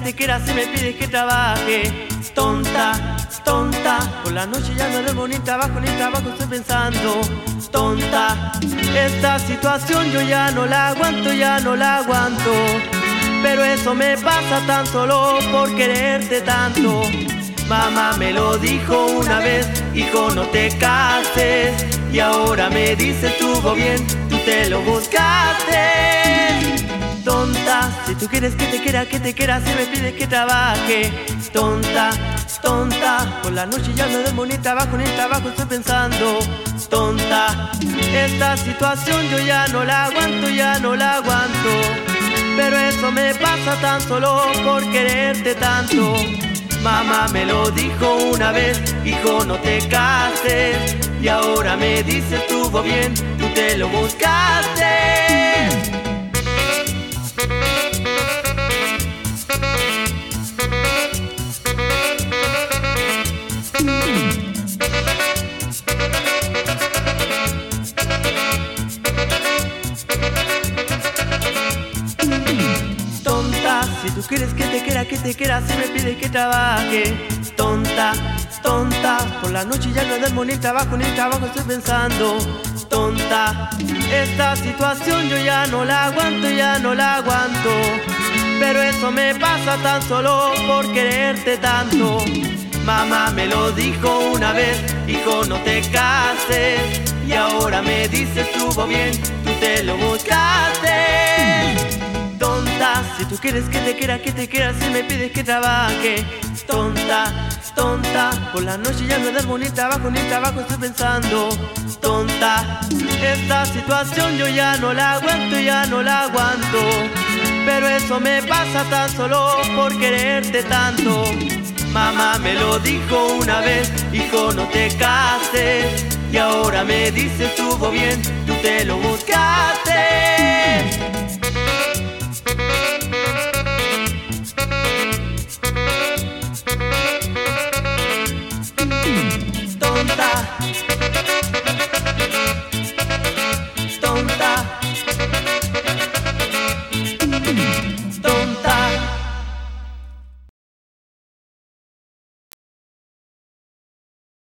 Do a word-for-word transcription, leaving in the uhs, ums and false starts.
te quiera, si me pides que trabaje. Tonta, tonta, por la noche ya no duermo, ni trabajo, ni trabajo estoy pensando. Tonta, esta situación yo ya no la aguanto, ya no la aguanto. Pero eso me pasa tan solo por quererte tanto. Mamá me lo dijo una vez, hijo no te cases. Y ahora me dice estuvo bien, tú te lo buscaste. Tonta, si tú quieres que te quiera, que te quiera, si me pides que trabaje. Tonta, tonta, por la noche ya no duermo, ni trabajo, ni trabajo estoy pensando. Tonta, esta situación yo ya no la aguanto, ya no la aguanto. Pero eso me pasa tan solo por quererte tanto. Mamá me lo dijo una vez, hijo no te cases. Y ahora me dice estuvo bien, tú te lo buscaste. Tonta, si tú quieres que te quiera, que te quiera, si me pides que trabaje. Tonta, tonta, por la noche ya no duermo, ni trabajo, ni trabajo estoy pensando. Tonta, esta situación yo ya no la aguanto, ya no la aguanto. Pero eso me pasa tan solo por quererte tanto. Mamá me lo dijo una vez, hijo no te cases. Y ahora me dice estuvo bien, tú te lo buscaste. Tonta, si tú quieres que te quiera, que te quiera, si me pides que trabaje. Tonta, tonta, por la noche ya no duermo, ni trabajo, ni trabajo estoy pensando. Tonta, esta situación yo ya no la aguanto, ya no la aguanto. Pero eso me pasa tan solo por quererte tanto. Mamá me lo dijo una vez, hijo no te cases. Y ahora me dice estuvo bien, tú te lo buscaste. Tonta.